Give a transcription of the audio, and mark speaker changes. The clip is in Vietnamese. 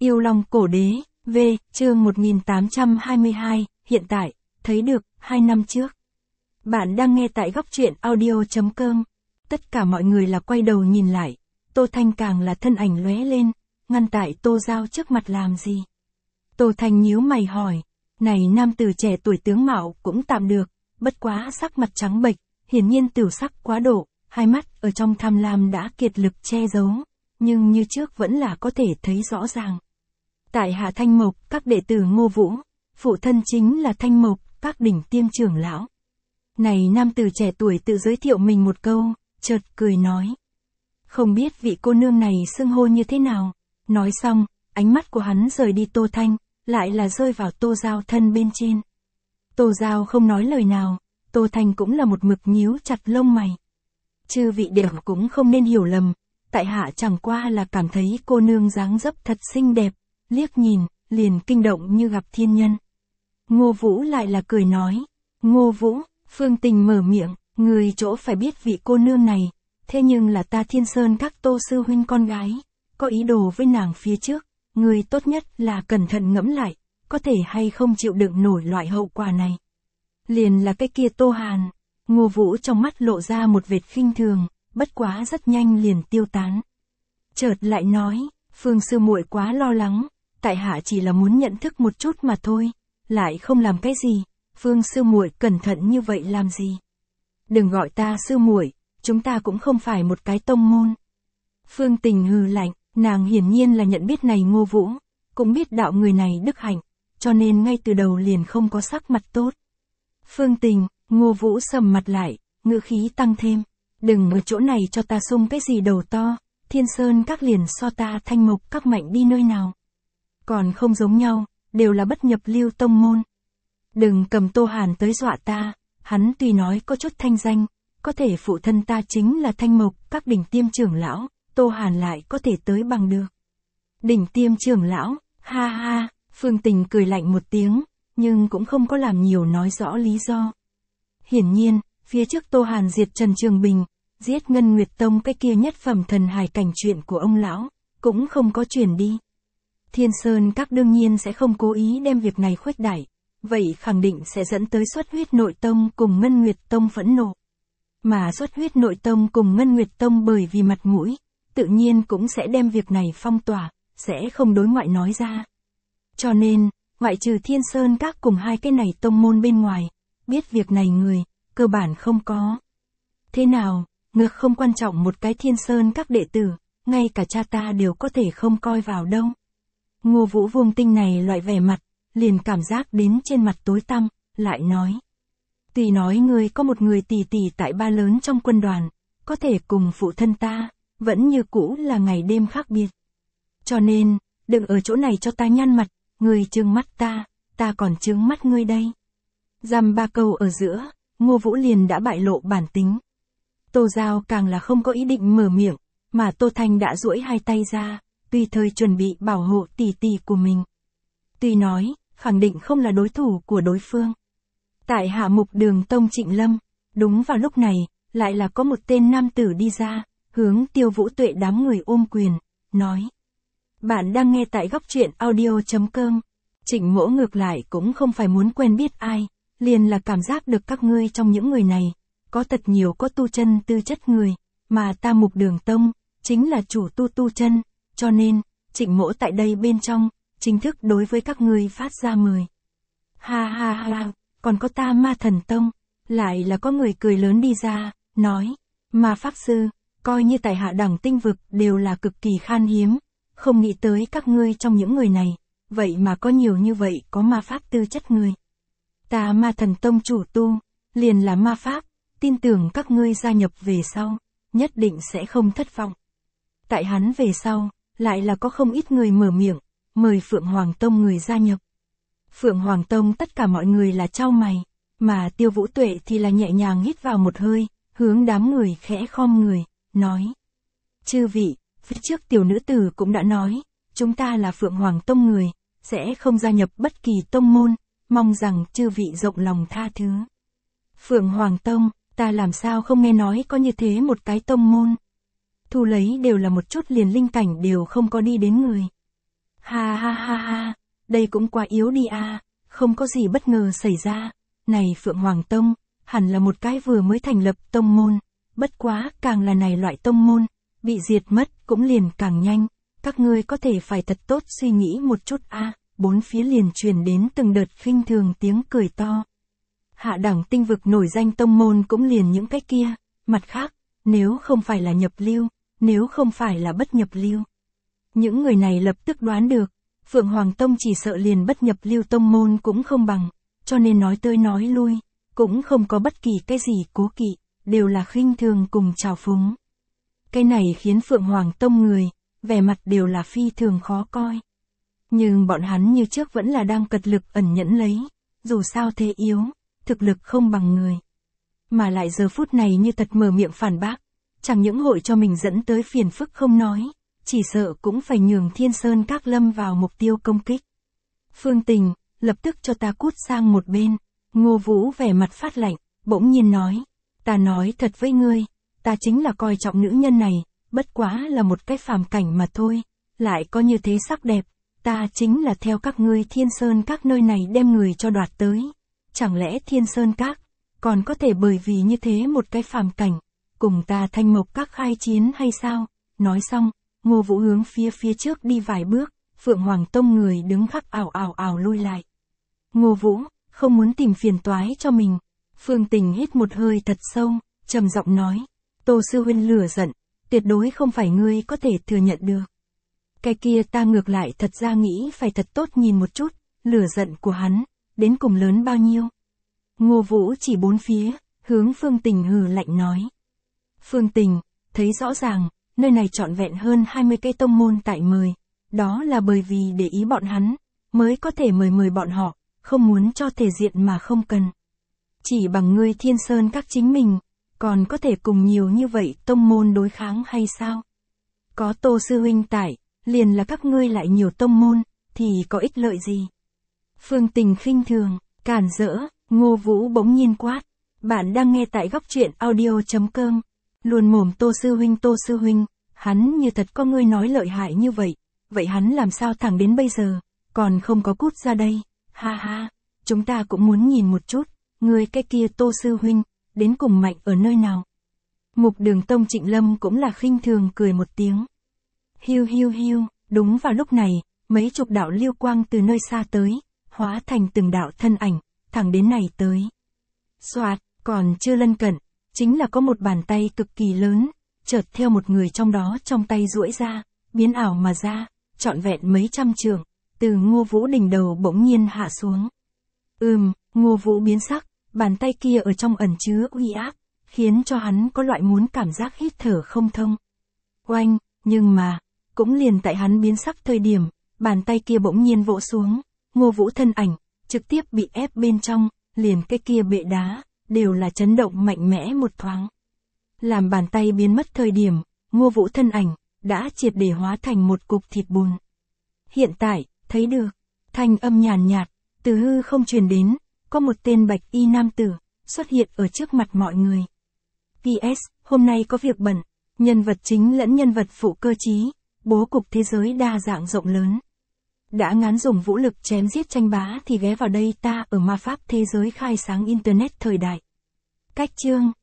Speaker 1: Yêu Long Cổ Đế, V, chương 1822, hiện tại, thấy được, 2 năm trước. Bạn đang nghe tại góc truyện audio.com. Tất cả mọi người là quay đầu nhìn lại, Tô Thanh càng là thân ảnh lóe lên, ngăn tại Tô Giao trước mặt làm gì. Tô Thanh nhíu mày hỏi, này nam tử trẻ tuổi tướng mạo cũng tạm được, bất quá sắc mặt trắng bệch, hiển nhiên tửu sắc quá độ, hai mắt ở trong tham lam đã kiệt lực che giấu, nhưng như trước vẫn là có thể thấy rõ ràng. Tại hạ Thanh Mộc, các đệ tử Ngô Vũ, phụ thân chính là Thanh Mộc, các đỉnh tiêm trưởng lão. Này nam tử trẻ tuổi tự giới thiệu mình một câu, chợt cười nói. Không biết vị cô nương này xưng hô như thế nào. Nói xong, ánh mắt của hắn rời đi Tô Thanh, lại là rơi vào Tô Giao thân bên trên. Tô Giao không nói lời nào, Tô Thanh cũng là một mực nhíu chặt lông mày. Chư vị đều cũng không nên hiểu lầm, tại hạ chẳng qua là cảm thấy cô nương dáng dấp thật xinh đẹp, liếc nhìn, liền kinh động như gặp thiên nhân. Ngô Vũ lại là cười nói, Ngô Vũ, Phương Tình mở miệng, người chỗ phải biết vị cô nương này, thế nhưng là ta Thiên Sơn các Tô sư huynh con gái, có ý đồ với nàng phía trước, người tốt nhất là cẩn thận ngẫm lại, có thể hay không chịu đựng nổi loại hậu quả này. Liền là cái kia Tô Hàn, Ngô Vũ trong mắt lộ ra một vệt khinh thường, bất quá rất nhanh liền tiêu tán. Chợt lại nói, Phương sư muội quá lo lắng, tại hạ chỉ là muốn nhận thức một chút mà thôi, lại không làm cái gì, Phương sư muội cẩn thận như vậy làm gì? Đừng gọi ta sư muội, chúng ta cũng không phải một cái tông môn. Phương Tình hừ lạnh, nàng hiển nhiên là nhận biết này Ngô Vũ, cũng biết đạo người này đức hạnh, cho nên ngay từ đầu liền không có sắc mặt tốt. Phương Tình, Ngô Vũ sầm mặt lại, ngữ khí tăng thêm, đừng ở chỗ này cho ta xung cái gì đầu to, Thiên Sơn các liền so ta Thanh Mộc các mạnh đi nơi nào. Còn không giống nhau, đều là bất nhập lưu tông môn. Đừng cầm Tô Hàn tới dọa ta, hắn tuy nói có chút thanh danh, có thể phụ thân ta chính là Thanh Mộc, các đỉnh tiêm trưởng lão, Tô Hàn lại có thể tới bằng được. Đỉnh tiêm trưởng lão, ha ha, Phương Tình cười lạnh một tiếng, nhưng cũng không có làm nhiều nói rõ lý do. Hiển nhiên, phía trước Tô Hàn diệt Trần Trường Bình, giết Ngân Nguyệt Tông cái kia nhất phẩm thần hài cảnh chuyện của ông lão, cũng không có truyền đi. Thiên Sơn các đương nhiên sẽ không cố ý đem việc này khuếch đại, vậy khẳng định sẽ dẫn tới Xuất Huyết Nội Tông cùng Ngân Nguyệt Tông phẫn nộ. Mà Xuất Huyết Nội Tông cùng Ngân Nguyệt Tông bởi vì mặt mũi, tự nhiên cũng sẽ đem việc này phong tỏa, sẽ không đối ngoại nói ra. Cho nên, ngoại trừ Thiên Sơn các cùng hai cái này tông môn bên ngoài, biết việc này người, cơ bản không có. Thế nào, ngược không quan trọng một cái Thiên Sơn các đệ tử, ngay cả cha ta đều có thể không coi vào đâu. Ngô Vũ Vương Tinh này loại vẻ mặt, liền cảm giác đến trên mặt tối tăm, lại nói. Tuy nói ngươi có một người tỷ tỷ tại ba lớn trong quân đoàn, có thể cùng phụ thân ta, vẫn như cũ là ngày đêm khác biệt. Cho nên, đừng ở chỗ này cho ta nhăn mặt, ngươi trừng mắt ta còn trừng mắt ngươi đây. Dăm ba câu ở giữa, Ngô Vũ liền đã bại lộ bản tính. Tô Giao càng là không có ý định mở miệng, mà Tô Thanh đã duỗi hai tay ra, tùy thời chuẩn bị bảo hộ tỷ tỷ của mình. Tuy nói, khẳng định không là đối thủ của đối phương. Tại Hạ Mục Đường Tông Trịnh Lâm, đúng vào lúc này, lại là có một tên nam tử đi ra, hướng Tiêu Vũ Tuệ đám người ôm quyền, nói. Bạn đang nghe tại góc truyện audio.com. Trịnh Mỗ ngược lại cũng không phải muốn quen biết ai, liền là cảm giác được các ngươi trong những người này, có thật nhiều có tu chân tư chất người, mà ta Mục Đường Tông, chính là chủ tu chân, cho nên, Trịnh Mỗ tại đây bên trong, chính thức đối với các ngươi phát ra mời. Ha ha ha, còn có ta Ma Thần Tông, lại là có người cười lớn đi ra, nói, Ma Pháp Sư, coi như tại hạ đẳng tinh vực đều là cực kỳ khan hiếm, không nghĩ tới các ngươi trong những người này, vậy mà có nhiều như vậy có ma pháp tư chất người. Ta Ma Thần Tông chủ tu, liền là ma pháp, tin tưởng các ngươi gia nhập về sau, nhất định sẽ không thất vọng. Tại hắn về sau, lại là có không ít người mở miệng, mời Phượng Hoàng Tông người gia nhập. Phượng Hoàng Tông tất cả mọi người là chau mày, mà Tiêu Vũ Tuệ thì là nhẹ nhàng hít vào một hơi, hướng đám người khẽ khom người, nói. Chư vị, phía trước tiểu nữ tử cũng đã nói, chúng ta là Phượng Hoàng Tông người, sẽ không gia nhập bất kỳ tông môn, mong rằng chư vị rộng lòng tha thứ. Phượng Hoàng Tông, ta làm sao không nghe nói có như thế một cái tông môn. Thu lấy đều là một chút liền linh cảnh đều không có đi đến người. Ha đây cũng quá yếu đi à, không có gì bất ngờ xảy ra. Này Phượng Hoàng Tông, hẳn là một cái vừa mới thành lập tông môn, bất quá càng là này loại tông môn, bị diệt mất cũng liền càng nhanh, các ngươi có thể phải thật tốt suy nghĩ một chút a. Bốn phía liền truyền đến từng đợt khinh thường tiếng cười to. Hạ đẳng tinh vực nổi danh tông môn cũng liền những cái kia, mặt khác, nếu không phải là nhập lưu, nếu không phải là bất nhập lưu. Những người này lập tức đoán được, Phượng Hoàng Tông chỉ sợ liền bất nhập lưu tông môn cũng không bằng, cho nên nói tới nói lui, cũng không có bất kỳ cái gì cố kỵ, đều là khinh thường cùng trào phúng. Cái này khiến Phượng Hoàng Tông người, vẻ mặt đều là phi thường khó coi. Nhưng bọn hắn như trước vẫn là đang cật lực ẩn nhẫn lấy, dù sao thế yếu, thực lực không bằng người. Mà lại giờ phút này như thật mở miệng phản bác, chẳng những hội cho mình dẫn tới phiền phức không nói, chỉ sợ cũng phải nhường Thiên Sơn Các lâm vào mục tiêu công kích. Phương Tình, lập tức cho ta cút sang một bên. Ngô Vũ vẻ mặt phát lạnh, bỗng nhiên nói, ta nói thật với ngươi, ta chính là coi trọng nữ nhân này, bất quá là một cái phàm cảnh mà thôi, lại có như thế sắc đẹp, ta chính là theo các ngươi Thiên Sơn Các nơi này đem người cho đoạt tới. Chẳng lẽ Thiên Sơn Các còn có thể bởi vì như thế một cái phàm cảnh, cùng ta Thanh Mộc Các khai chiến hay sao? Nói xong, Ngô Vũ hướng phía trước đi vài bước, Phượng Hoàng Tông người đứng khắc ảo lui lại. Ngô Vũ, không muốn tìm phiền toái cho mình. Phương Tình hít một hơi thật sâu, trầm giọng nói, Tô sư huynh lửa giận, tuyệt đối không phải ngươi có thể thừa nhận được. Cái kia ta ngược lại thật ra nghĩ phải thật tốt nhìn một chút, lửa giận của hắn, đến cùng lớn bao nhiêu. Ngô Vũ chỉ bốn phía, hướng Phương Tình hừ lạnh nói. Phương Tình, thấy rõ ràng, nơi này trọn vẹn hơn 20 cái tông môn tại mời, đó là bởi vì để ý bọn hắn, mới có thể mời bọn họ, không muốn cho thể diện mà không cần. Chỉ bằng ngươi Thiên Sơn Các chính mình, còn có thể cùng nhiều như vậy tông môn đối kháng hay sao? Có Tô sư huynh tại, liền là các ngươi lại nhiều tông môn, thì có ích lợi gì? Phương Tình khinh thường, cản rỡ, Ngô Vũ bỗng nhiên quát. Bạn đang nghe tại góc truyện audio.com. Luôn mồm Tô sư huynh, hắn như thật có ngươi nói lợi hại như vậy, vậy hắn làm sao thẳng đến bây giờ, còn không có cút ra đây, ha ha, chúng ta cũng muốn nhìn một chút, ngươi cái kia Tô sư huynh, đến cùng mạnh ở nơi nào. Mục Đường Tông Trịnh Lâm cũng là khinh thường cười một tiếng. Hiu, đúng vào lúc này, mấy chục đạo lưu quang từ nơi xa tới, hóa thành từng đạo thân ảnh, thẳng đến này tới. Soạt, còn chưa lân cận, chính là có một bàn tay cực kỳ lớn, chợt theo một người trong đó trong tay duỗi ra, biến ảo mà ra, trọn vẹn mấy trăm trượng, từ Ngô Vũ đỉnh đầu bỗng nhiên hạ xuống. Ngô Vũ biến sắc, bàn tay kia ở trong ẩn chứa uy áp, khiến cho hắn có loại muốn cảm giác hít thở không thông. Oanh, nhưng mà, cũng liền tại hắn biến sắc thời điểm, bàn tay kia bỗng nhiên vỗ xuống, Ngô Vũ thân ảnh, trực tiếp bị ép bên trong, liền cái kia bệ đá, đều là chấn động mạnh mẽ một thoáng. Làm bàn tay biến mất thời điểm, Ngô Vũ thân ảnh, đã triệt để hóa thành một cục thịt bùn. Hiện tại, thấy được, thanh âm nhàn nhạt, từ hư không truyền đến, có một tên bạch y nam tử, xuất hiện ở trước mặt mọi người. PS, hôm nay có việc bận, nhân vật chính lẫn nhân vật phụ cơ trí, bố cục thế giới đa dạng rộng lớn. Đã ngán dùng vũ lực chém giết tranh bá thì ghé vào đây ta ở ma pháp thế giới khai sáng Internet thời đại. Cách chương